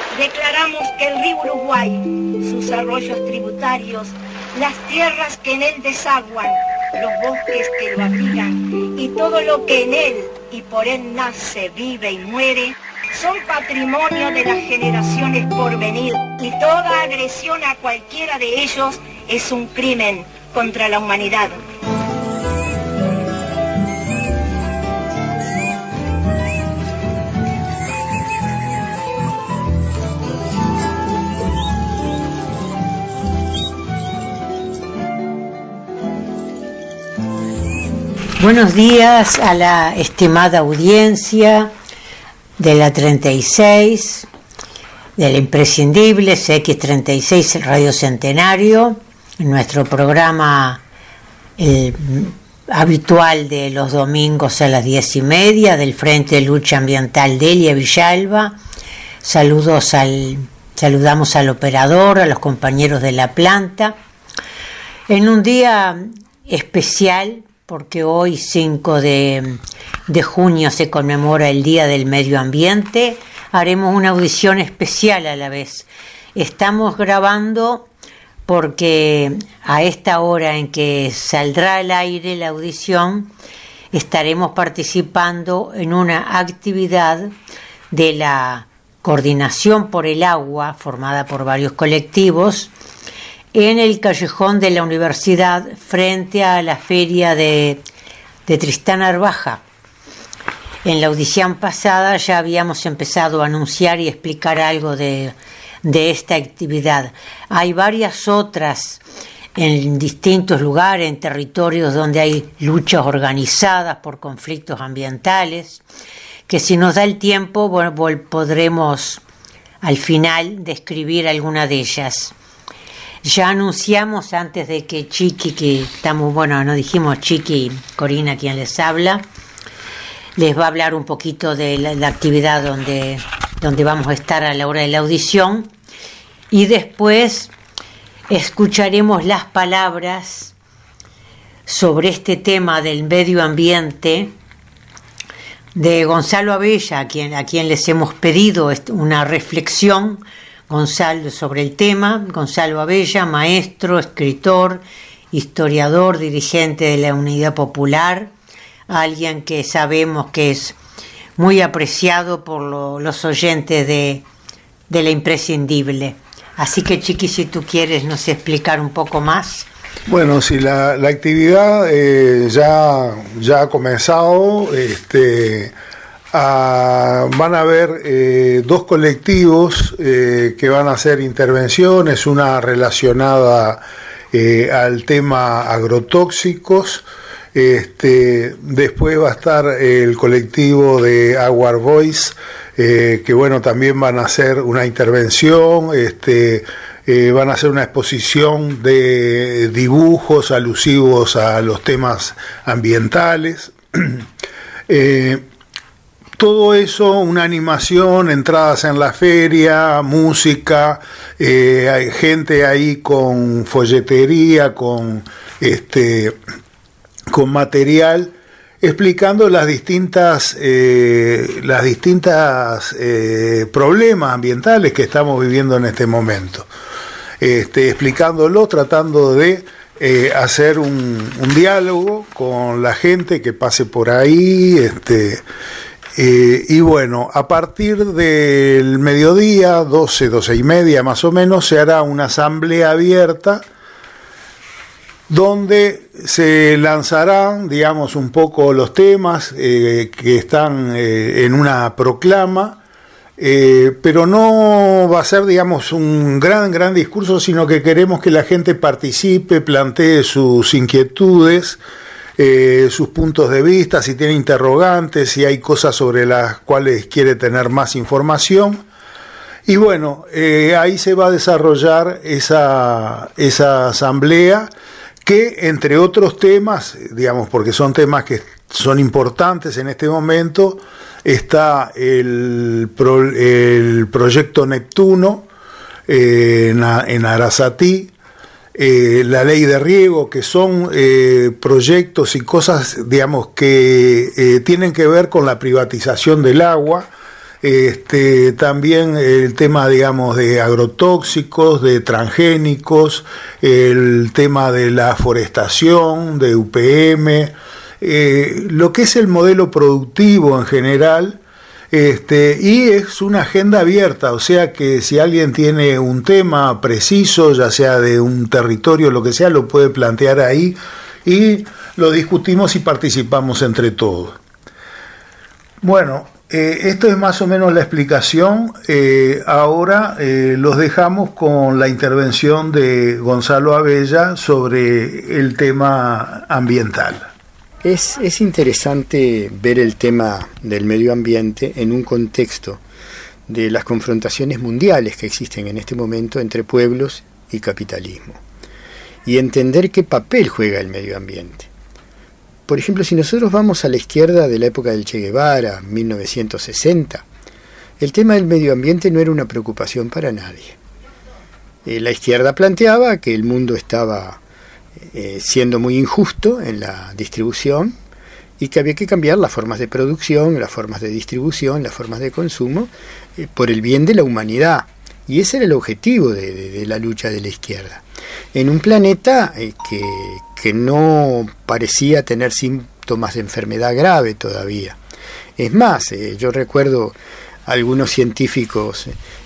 Declaramos que el río Uruguay, sus arroyos tributarios, las tierras que en él desaguan, los bosques que lo abrigan y todo lo que en él y por él nace, vive y muere, son patrimonio de las generaciones por venir, y toda agresión a cualquiera de ellos es un crimen contra la humanidad. Buenos días a la estimada audiencia de la 36, de la imprescindible CX36 Radio Centenario, en nuestro programa habitual de los domingos a las 10:30 del Frente de Lucha Ambiental Delia Villalba. Saludamos al operador, a los compañeros de la planta, en un día especial, porque hoy 5 de junio se conmemora el Día del Medio Ambiente. Haremos una audición especial a la vez. Estamos grabando porque a esta hora en que saldrá al aire la audición, estaremos participando en una actividad de la Coordinación por el Agua, formada por varios colectivos, en el callejón de la universidad frente a la feria de Tristán Arbaja. En la audición pasada ya habíamos empezado a anunciar y explicar algo de esta actividad. Hay varias otras en distintos lugares, en territorios donde hay luchas organizadas por conflictos ambientales, que si nos da el tiempo, bueno, podremos al final describir alguna de ellas. Ya anunciamos antes de que Chiqui, que estamos, bueno, no dijimos Chiqui, Corina quien les habla, les va a hablar un poquito de la actividad donde vamos a estar a la hora de la audición, y después escucharemos las palabras sobre este tema del medio ambiente de Gonzalo Abella, a quien les hemos pedido una reflexión. Gonzalo, sobre el tema, Gonzalo Abella, maestro, escritor, historiador, dirigente de la Unidad Popular, alguien que sabemos que es muy apreciado por los oyentes de la imprescindible. Así que, Chiqui, si tú quieres nos explicar un poco más. Bueno, sí, la actividad ya ha comenzado. Van a haber dos colectivos que van a hacer intervenciones, una relacionada al tema agrotóxicos. Después va a estar el colectivo de Our Voice, que bueno, también van a hacer una intervención, van a hacer una exposición de dibujos alusivos a los temas ambientales. Todo eso, una animación, entradas en la feria, música, hay gente ahí con folletería, con material, explicando las distintas problemas ambientales que estamos viviendo en este momento. Explicándolo, tratando de hacer un diálogo con la gente que pase por ahí, y bueno, a partir del mediodía, 12:30 más o menos, se hará una asamblea abierta donde se lanzarán, digamos, un poco los temas que están en una proclama, pero no va a ser, digamos, un gran discurso, sino que queremos que la gente participe, plantee sus inquietudes, sus puntos de vista, si tiene interrogantes, si hay cosas sobre las cuales quiere tener más información. Y bueno, ahí se va a desarrollar esa asamblea que, entre otros temas, digamos, porque son temas que son importantes en este momento, está el proyecto Neptuno en Arasatí, la ley de riego, que son proyectos y cosas, digamos, que tienen que ver con la privatización del agua, También el tema, digamos, de agrotóxicos, de transgénicos, el tema de la forestación, de UPM, lo que es el modelo productivo en general, y es una agenda abierta, o sea que si alguien tiene un tema preciso, ya sea de un territorio, lo que sea, lo puede plantear ahí y lo discutimos y participamos entre todos. Bueno, esto es más o menos la explicación. Ahora los dejamos con la intervención de Gonzalo Abella sobre el tema ambiental. Es interesante ver el tema del medio ambiente en un contexto de las confrontaciones mundiales que existen en este momento entre pueblos y capitalismo, y entender qué papel juega el medio ambiente. Por ejemplo, si nosotros vamos a la izquierda de la época del Che Guevara, 1960, el tema del medio ambiente no era una preocupación para nadie. La izquierda planteaba que el mundo estaba siendo muy injusto en la distribución y que había que cambiar las formas de producción, las formas de distribución, las formas de consumo, por el bien de la humanidad. Y ese era el objetivo de la lucha de la izquierda. En un planeta que no parecía tener síntomas de enfermedad grave todavía. Es más, yo recuerdo algunos científicos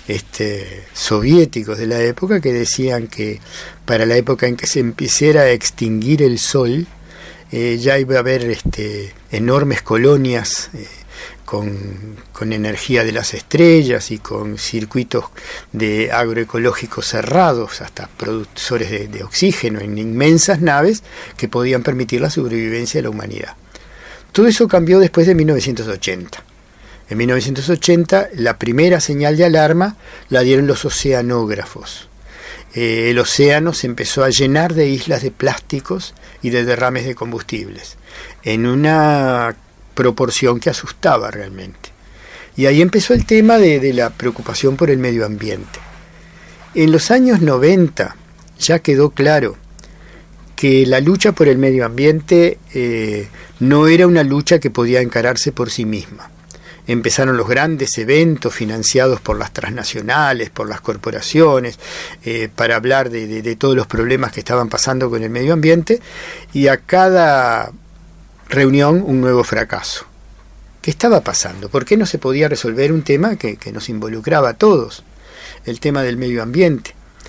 soviéticos de la época que decían que para la época en que se empezara a extinguir el sol, ya iba a haber enormes colonias con energía de las estrellas y con circuitos de agroecológicos cerrados, hasta productores de oxígeno en inmensas naves que podían permitir la sobrevivencia de la humanidad. Todo eso cambió después de 1980. En 1980 la primera señal de alarma la dieron los oceanógrafos. El océano se empezó a llenar de islas de plásticos y de derrames de combustibles, en una proporción que asustaba realmente. Y ahí empezó el tema de la preocupación por el medio ambiente. En los años 90 ya quedó claro que la lucha por el medio ambiente no era una lucha que podía encararse por sí misma. Empezaron los grandes eventos financiados por las transnacionales, por las corporaciones, para hablar de todos los problemas que estaban pasando con el medio ambiente, y a cada reunión un nuevo fracaso. ¿Qué estaba pasando? ¿Por qué no se podía resolver un tema que nos involucraba a todos? El tema del medio ambiente.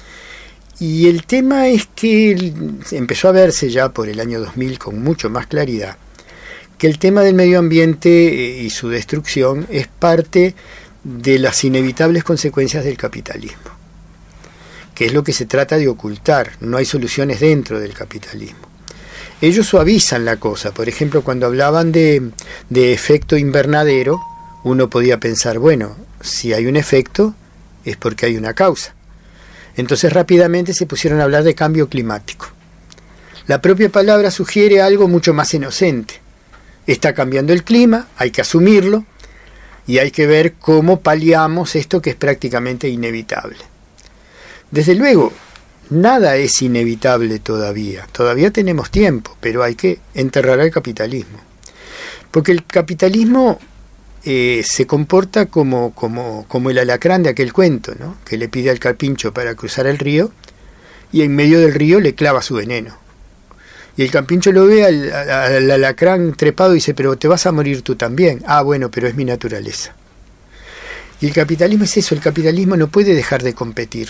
Y el tema es que empezó a verse ya por el año 2000 con mucho más claridad que el tema del medio ambiente y su destrucción es parte de las inevitables consecuencias del capitalismo, que es lo que se trata de ocultar. No hay soluciones dentro del capitalismo. Ellos suavizan la cosa. Por ejemplo, cuando hablaban de efecto invernadero, uno podía pensar, bueno, si hay un efecto es porque hay una causa. Entonces rápidamente se pusieron a hablar de cambio climático. La propia palabra sugiere algo mucho más inocente. Está cambiando el clima, hay que asumirlo y hay que ver cómo paliamos esto que es prácticamente inevitable. Desde luego, nada es inevitable todavía. Todavía tenemos tiempo, pero hay que enterrar al capitalismo. Porque el capitalismo se comporta como el alacrán de aquel cuento, ¿no? Que le pide al carpincho para cruzar el río y en medio del río le clava su veneno. Y el carpincho lo ve al alacrán trepado y dice, pero te vas a morir tú también. Ah, bueno, pero es mi naturaleza. Y el capitalismo es eso, el capitalismo no puede dejar de competir.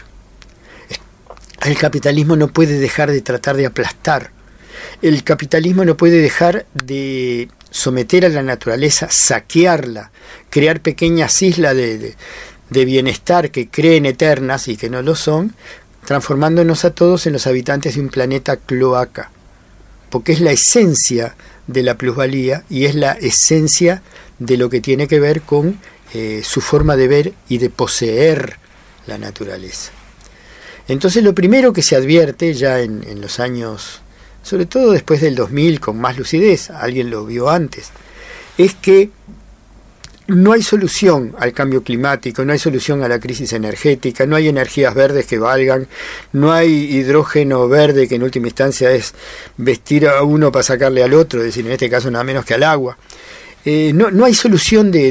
El capitalismo no puede dejar de tratar de aplastar. El capitalismo no puede dejar de someter a la naturaleza, saquearla, crear pequeñas islas de bienestar que creen eternas y que no lo son, transformándonos a todos en los habitantes de un planeta cloaca. Porque es la esencia de la plusvalía y es la esencia de lo que tiene que ver con su forma de ver y de poseer la naturaleza. Entonces lo primero que se advierte ya en los años, sobre todo después del 2000 con más lucidez, alguien lo vio antes, es que no hay solución al cambio climático, no hay solución a la crisis energética, no hay energías verdes que valgan, no hay hidrógeno verde que en última instancia es vestir a uno para sacarle al otro, es decir, en este caso nada menos que al agua. No hay solución ni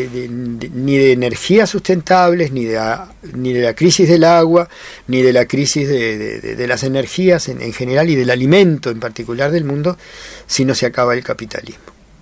de energías sustentables, ni de la crisis del agua, ni de la crisis de las energías en general y del alimento en particular del mundo, si no se acaba el capitalismo.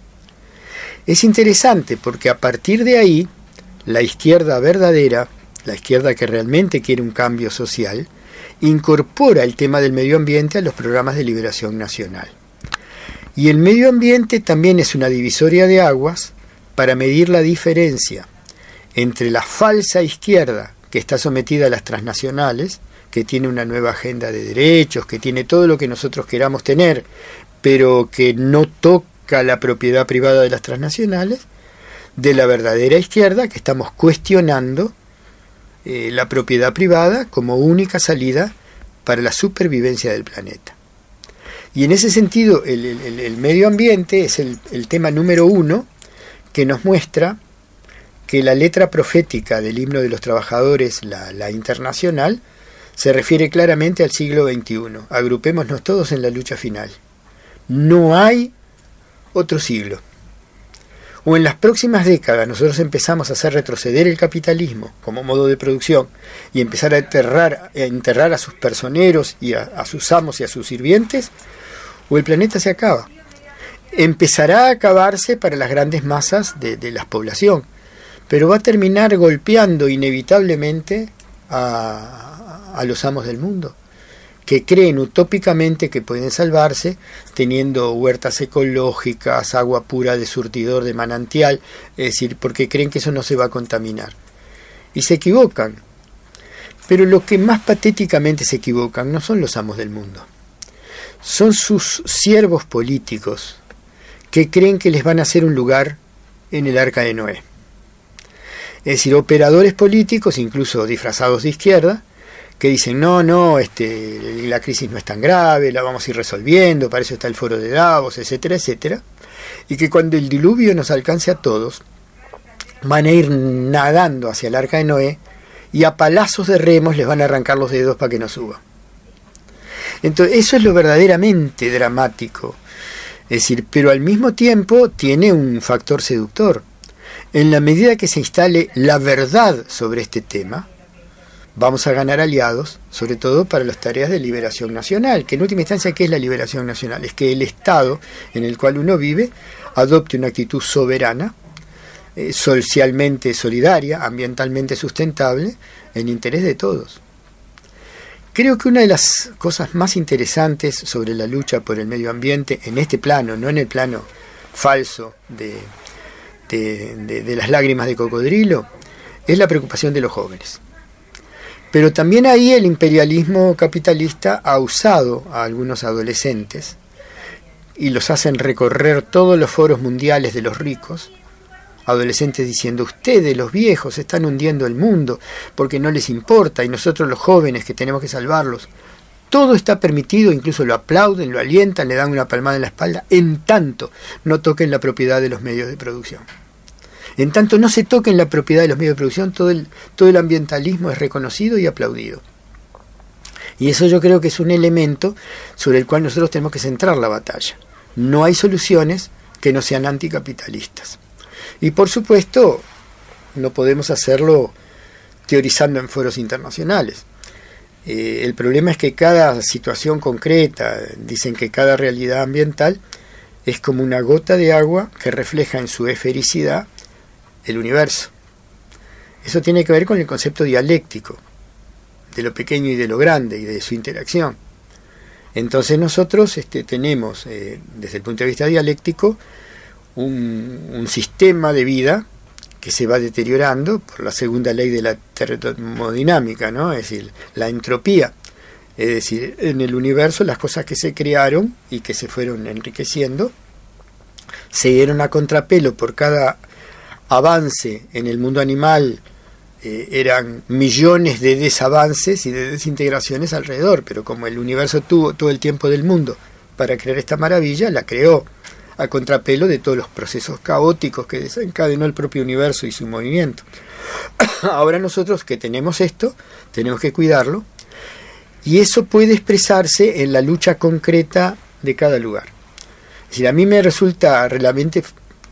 Es interesante porque a partir de ahí, la izquierda verdadera, la izquierda que realmente quiere un cambio social, incorpora el tema del medio ambiente a los programas de liberación nacional. Y el medio ambiente también es una divisoria de aguas para medir la diferencia entre la falsa izquierda que está sometida a las transnacionales, que tiene una nueva agenda de derechos, que tiene todo lo que nosotros queramos tener, pero que no toca la propiedad privada de las transnacionales, de la verdadera izquierda, que estamos cuestionando la propiedad privada como única salida para la supervivencia del planeta. Y en ese sentido, el medio ambiente es el tema número 1 que nos muestra que la letra profética del himno de los trabajadores, la internacional, se refiere claramente al siglo XXI. Agrupémonos todos en la lucha final. No hay otro siglo. O en las próximas décadas nosotros empezamos a hacer retroceder el capitalismo como modo de producción y empezar a enterrar a sus personeros y a sus amos y a sus sirvientes, o el planeta se acaba. Empezará a acabarse para las grandes masas de la población, pero va a terminar golpeando inevitablemente a los amos del mundo, que creen utópicamente que pueden salvarse teniendo huertas ecológicas, agua pura de surtidor de manantial, es decir, porque creen que eso no se va a contaminar. Y se equivocan. Pero lo que más patéticamente se equivocan no son los amos del mundo. Son sus siervos políticos que creen que les van a hacer un lugar en el Arca de Noé. Es decir, operadores políticos, incluso disfrazados de izquierda, que dicen, no, la crisis no es tan grave, la vamos a ir resolviendo, para eso está el foro de Davos, etcétera, etcétera, y que cuando el diluvio nos alcance a todos, van a ir nadando hacia el Arca de Noé y a palazos de remos les van a arrancar los dedos para que no suba. Entonces, eso es lo verdaderamente dramático. Es decir, pero al mismo tiempo tiene un factor seductor. En la medida que se instale la verdad sobre este tema, vamos a ganar aliados, sobre todo para las tareas de liberación nacional, que en última instancia, ¿qué es la liberación nacional? Es que el Estado en el cual uno vive adopte una actitud soberana, socialmente solidaria, ambientalmente sustentable, en interés de todos. Creo que una de las cosas más interesantes sobre la lucha por el medio ambiente, en este plano, no en el plano falso de las lágrimas de cocodrilo, es la preocupación de los jóvenes. Pero también ahí el imperialismo capitalista ha usado a algunos adolescentes y los hacen recorrer todos los foros mundiales de los ricos, adolescentes diciendo, ustedes los viejos están hundiendo el mundo porque no les importa y nosotros los jóvenes que tenemos que salvarlos. Todo está permitido, incluso lo aplauden, lo alientan, le dan una palmada en la espalda, en tanto no toquen la propiedad de los medios de producción. En tanto no se toquen la propiedad de los medios de producción, todo el ambientalismo es reconocido y aplaudido. Y eso yo creo que es un elemento sobre el cual nosotros tenemos que centrar la batalla. No hay soluciones que no sean anticapitalistas. Y por supuesto, no podemos hacerlo teorizando en foros internacionales. El problema es que cada situación concreta, dicen que cada realidad ambiental es como una gota de agua que refleja en su esfericidad el universo. Eso tiene que ver con el concepto dialéctico, de lo pequeño y de lo grande, y de su interacción. Entonces nosotros tenemos, desde el punto de vista dialéctico, un sistema de vida que se va deteriorando por la segunda ley de la termodinámica, ¿no? Es decir, la entropía. Es decir, en el universo las cosas que se crearon y que se fueron enriqueciendo se dieron a contrapelo por cada avance en el mundo animal. Eran millones de desavances y de desintegraciones alrededor, pero como el universo tuvo todo el tiempo del mundo para crear esta maravilla, la creó a contrapelo de todos los procesos caóticos que desencadenó el propio universo y su movimiento. Ahora nosotros que tenemos esto, tenemos que cuidarlo, y eso puede expresarse en la lucha concreta de cada lugar. Es decir, a mí me resulta realmente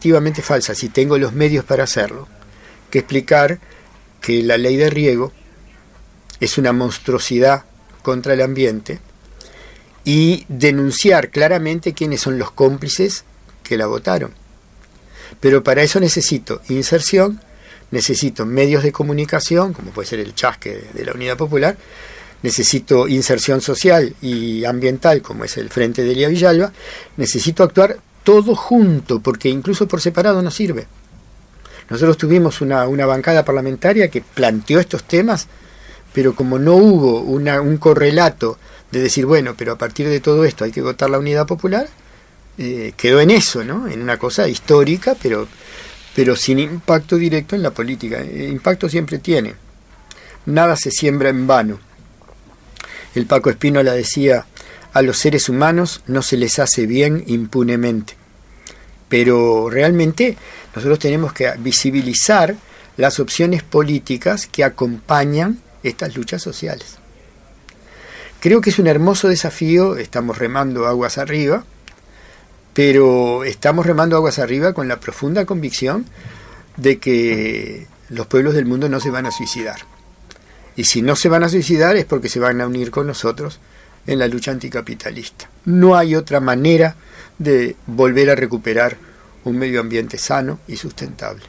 efectivamente falsa si tengo los medios para hacerlo, que explicar que la ley de riego es una monstruosidad contra el ambiente y denunciar claramente quiénes son los cómplices que la votaron. Pero para eso necesito inserción, necesito medios de comunicación, como puede ser el Chasque de la Unidad Popular, necesito inserción social y ambiental, como es el Frente de Elia Villalba, necesito actuar todo junto, porque incluso por separado no sirve. Nosotros tuvimos una bancada parlamentaria que planteó estos temas, pero como no hubo un correlato de decir, bueno, pero a partir de todo esto hay que votar la Unidad Popular, quedó en eso, ¿no? En una cosa histórica, pero sin impacto directo en la política. Impacto siempre tiene. Nada se siembra en vano. El Paco Espínola decía, a los seres humanos no se les hace bien impunemente. Pero realmente nosotros tenemos que visibilizar las opciones políticas que acompañan estas luchas sociales. Creo que es un hermoso desafío, estamos remando aguas arriba, pero estamos remando aguas arriba con la profunda convicción de que los pueblos del mundo no se van a suicidar. Y si no se van a suicidar es porque se van a unir con nosotros en la lucha anticapitalista. No hay otra manera de volver a recuperar un medio ambiente sano y sustentable.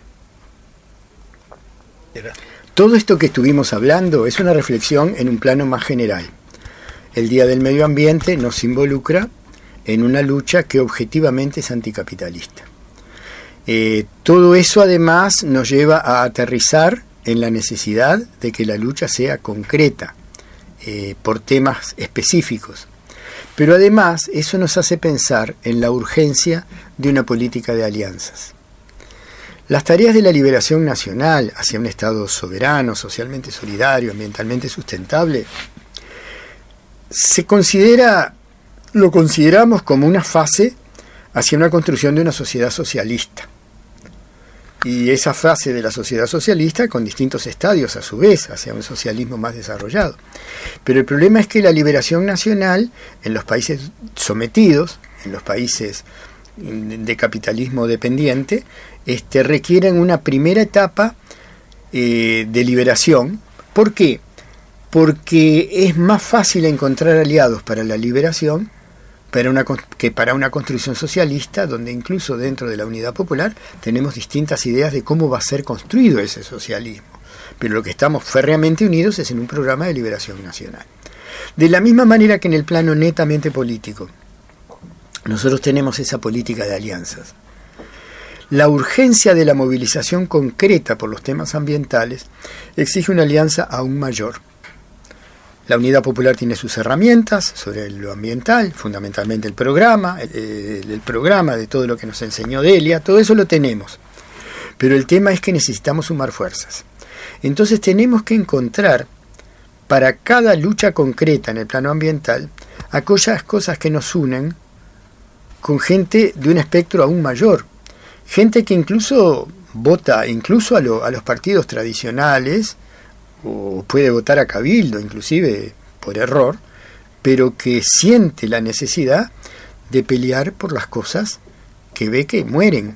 Todo esto que estuvimos hablando es una reflexión en un plano más general. El Día del Medio Ambiente nos involucra en una lucha que objetivamente es anticapitalista. Todo eso además nos lleva a aterrizar en la necesidad de que la lucha sea concreta, por temas específicos. Pero además eso nos hace pensar en la urgencia de una política de alianzas. Las tareas de la liberación nacional hacia un Estado soberano, socialmente solidario, ambientalmente sustentable, lo consideramos como una fase hacia una construcción de una sociedad socialista. Y esa fase de la sociedad socialista con distintos estadios a su vez hacia un socialismo más desarrollado. Pero el problema es que la liberación nacional en los países sometidos, en los países de capitalismo dependiente, requieren una primera etapa de liberación. ¿Por qué? Porque es más fácil encontrar aliados para la liberación que para una construcción socialista, donde incluso dentro de la Unidad Popular tenemos distintas ideas de cómo va a ser construido ese socialismo. Pero lo que estamos férreamente unidos es en un programa de liberación nacional. De la misma manera que en el plano netamente político, nosotros tenemos esa política de alianzas. La urgencia de la movilización concreta por los temas ambientales exige una alianza aún mayor. La Unidad Popular tiene sus herramientas sobre lo ambiental, fundamentalmente el programa de todo lo que nos enseñó Delia, todo eso lo tenemos. Pero el tema es que necesitamos sumar fuerzas. Entonces tenemos que encontrar para cada lucha concreta en el plano ambiental aquellas cosas que nos unen con gente de un espectro aún mayor. Gente que incluso vota incluso a los partidos tradicionales, o puede votar a Cabildo, inclusive por error, pero que siente la necesidad de pelear por las cosas que ve que mueren.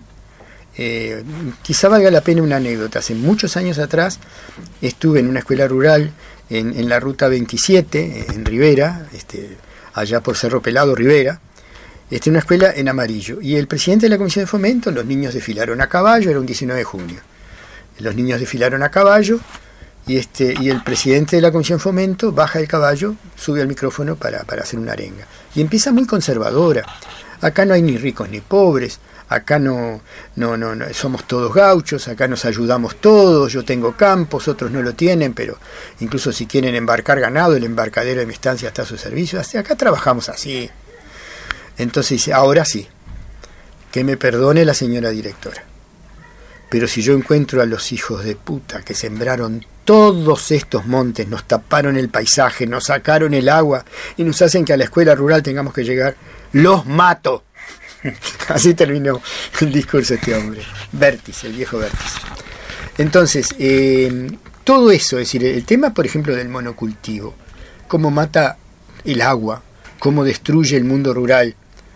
Quizá valga la pena una anécdota. Hace muchos años atrás estuve en una escuela rural en la ruta 27, en Rivera, allá por Cerro Pelado, Rivera, una escuela en amarillo. Y el presidente de la Comisión de Fomento, los niños desfilaron a caballo, era un 19 de junio. Los niños desfilaron a caballo, y el presidente de la Comisión de Fomento baja el caballo, sube al micrófono para hacer una arenga. Y empieza muy conservadora. Acá no hay ni ricos ni pobres, acá no somos todos gauchos, acá nos ayudamos todos, yo tengo campos, otros no lo tienen, pero incluso si quieren embarcar ganado, el embarcadero de mi estancia está a su servicio. Hasta acá trabajamos así. Entonces dice, ahora sí, que me perdone la señora directora, pero si yo encuentro a los hijos de puta que sembraron todos estos montes, nos taparon el paisaje, nos sacaron el agua y nos hacen que a la escuela rural tengamos que llegar, los mato. Así terminó el discurso de este hombre, Vértiz, el viejo Vértiz. Entonces, todo eso, es decir, el tema, por ejemplo, del monocultivo, cómo mata el agua, cómo destruye el mundo rural,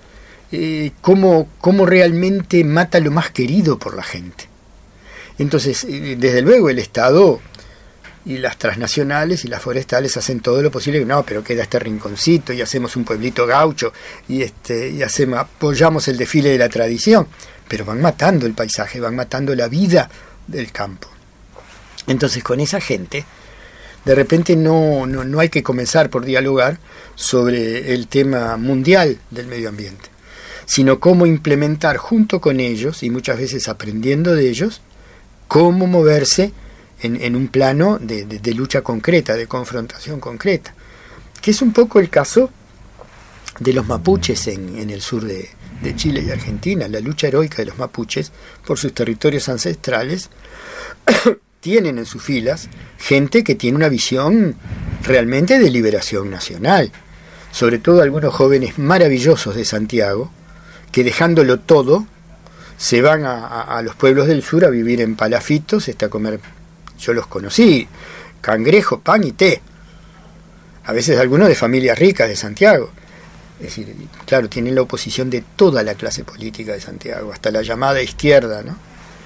cómo realmente mata lo más querido por la gente. Entonces, desde luego el Estado y las transnacionales y las forestales hacen todo lo posible, no, pero queda este rinconcito y hacemos un pueblito gaucho y apoyamos el desfile de la tradición, pero van matando el paisaje, van matando la vida del campo. Entonces, con esa gente, de repente no hay que comenzar por dialogar sobre el tema mundial del medio ambiente, sino cómo implementar junto con ellos, y muchas veces aprendiendo de ellos, cómo moverse en un plano de lucha concreta, de confrontación concreta, que es un poco el caso de los mapuches en el sur de Chile y Argentina. La lucha heroica de los mapuches por sus territorios ancestrales tienen en sus filas gente que tiene una visión realmente de liberación nacional, sobre todo algunos jóvenes maravillosos de Santiago, que dejándolo todo, se van a los pueblos del sur a vivir en palafitos, a comer, yo los conocí, cangrejo, pan y té. A veces algunos de familias ricas de Santiago. Es decir, claro, tienen la oposición de toda la clase política de Santiago, hasta la llamada izquierda, ¿no?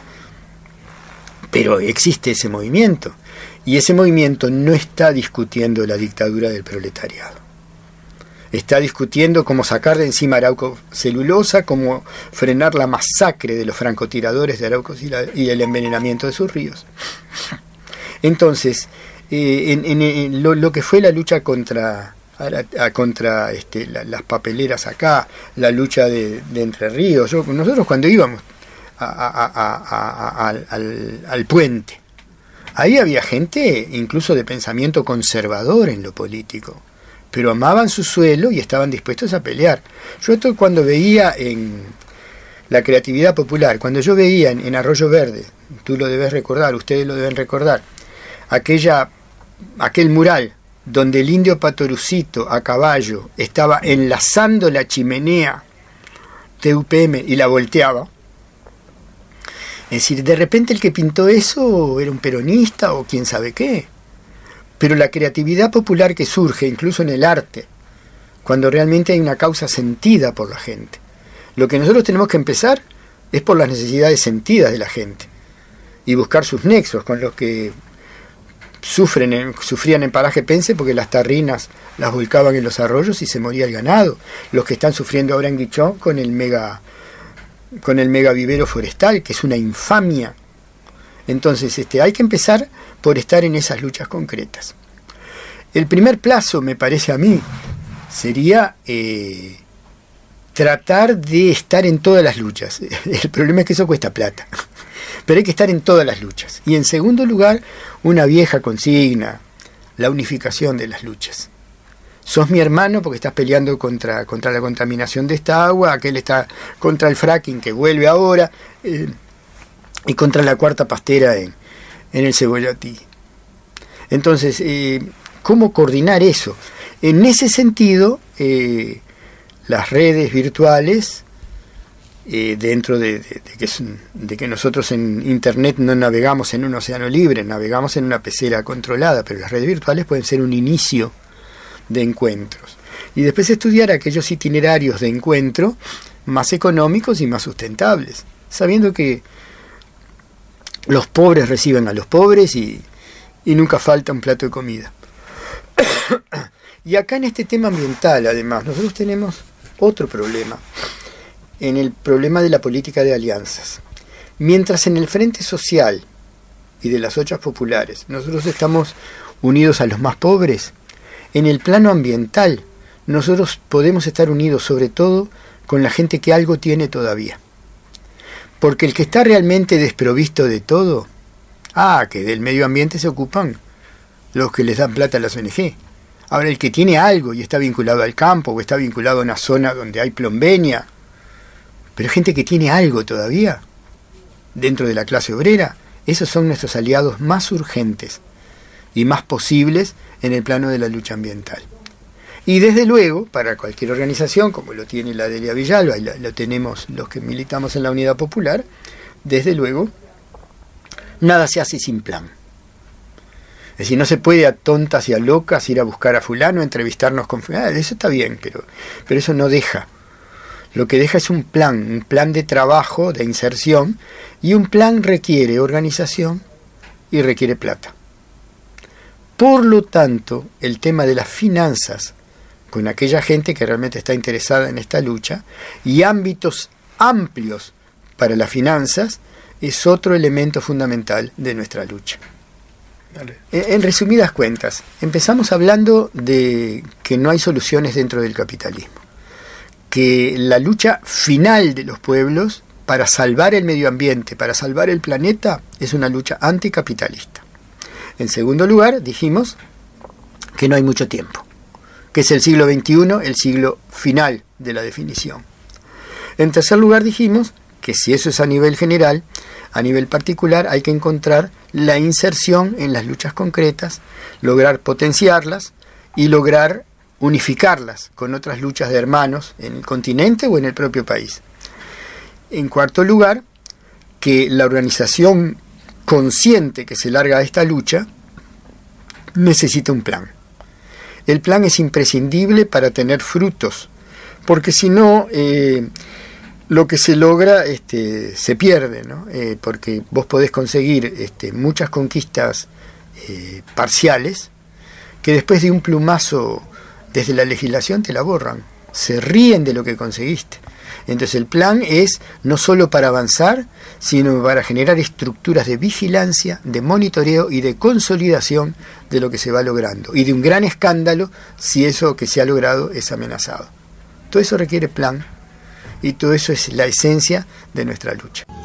Pero existe ese movimiento, y ese movimiento no está discutiendo la dictadura del proletariado. Está discutiendo cómo sacar de encima Arauco celulosa, cómo frenar la masacre de los francotiradores de Arauco y el envenenamiento de sus ríos. Entonces, lo que fue la lucha contra las papeleras acá, la lucha de Entre Ríos, nosotros cuando íbamos al puente, ahí había gente incluso de pensamiento conservador en lo político, pero amaban su suelo y estaban dispuestos a pelear. Yo esto cuando veía en la creatividad popular, cuando yo veía en Arroyo Verde, tú lo debes recordar, ustedes lo deben recordar, aquel mural donde el indio Patorucito a caballo estaba enlazando la chimenea de UPM y la volteaba. Es decir, de repente el que pintó eso era un peronista o quién sabe qué. Pero la creatividad popular que surge, incluso en el arte, cuando realmente hay una causa sentida por la gente. Lo que nosotros tenemos que empezar es por las necesidades sentidas de la gente y buscar sus nexos con los que sufrían en Paraje Pense porque las tarrinas las volcaban en los arroyos y se moría el ganado. Los que están sufriendo ahora en Guichón con el mega vivero forestal, que es una infamia. Entonces hay que empezar por estar en esas luchas concretas. El primer plazo, me parece a mí, sería tratar de estar en todas las luchas. El problema es que eso cuesta plata, pero hay que estar en todas las luchas. Y en segundo lugar, una vieja consigna, la unificación de las luchas. Sos mi hermano porque estás peleando contra la contaminación de esta agua, aquel está contra el fracking que vuelve ahora, y contra la cuarta pastera en el Cebollotí. Entonces, ¿cómo coordinar eso? En ese sentido, las redes virtuales, dentro de que nosotros en Internet no navegamos en un océano libre, navegamos en una pecera controlada, pero las redes virtuales pueden ser un inicio de encuentros. Y después estudiar aquellos itinerarios de encuentro más económicos y más sustentables, sabiendo que los pobres reciben a los pobres y nunca falta un plato de comida. Y acá en este tema ambiental, además, nosotros tenemos otro problema, en el problema de la política de alianzas. Mientras en el frente social y de las ollas populares nosotros estamos unidos a los más pobres, en el plano ambiental nosotros podemos estar unidos sobre todo con la gente que algo tiene todavía. Porque el que está realmente desprovisto de todo, que del medio ambiente se ocupan los que les dan plata a las ONG. Ahora, el que tiene algo y está vinculado al campo o está vinculado a una zona donde hay plombeña, pero gente que tiene algo todavía dentro de la clase obrera, esos son nuestros aliados más urgentes y más posibles en el plano de la lucha ambiental. Y desde luego, para cualquier organización, como lo tiene la Delia Villalba y lo tenemos los que militamos en la Unidad Popular, desde luego, nada se hace sin plan. Es decir, no se puede a tontas y a locas ir a buscar a fulano, entrevistarnos con fulano. Eso está bien, pero eso no deja lo que deja es un plan de trabajo, de inserción, y un plan requiere organización y requiere plata. Por lo tanto, el tema de las finanzas, con aquella gente que realmente está interesada en esta lucha, y ámbitos amplios para las finanzas, es otro elemento fundamental de nuestra lucha. Dale. En resumidas cuentas, empezamos hablando de que no hay soluciones dentro del capitalismo, que la lucha final de los pueblos para salvar el medio ambiente, para salvar el planeta, es una lucha anticapitalista. En segundo lugar, dijimos que no hay mucho tiempo, que es el siglo XXI, el siglo final de la definición. En tercer lugar, dijimos que si eso es a nivel general, a nivel particular hay que encontrar la inserción en las luchas concretas, lograr potenciarlas y lograr unificarlas con otras luchas de hermanos en el continente o en el propio país. En cuarto lugar, que la organización consciente que se larga a esta lucha necesita un plan. El plan es imprescindible para tener frutos, porque si no, lo que se logra se pierde, ¿no? Porque vos podés conseguir muchas conquistas parciales que después de un plumazo desde la legislación te la borran, se ríen de lo que conseguiste. Entonces el plan es no solo para avanzar, sino para generar estructuras de vigilancia, de monitoreo y de consolidación de lo que se va logrando, y de un gran escándalo si eso que se ha logrado es amenazado. Todo eso requiere plan, y todo eso es la esencia de nuestra lucha.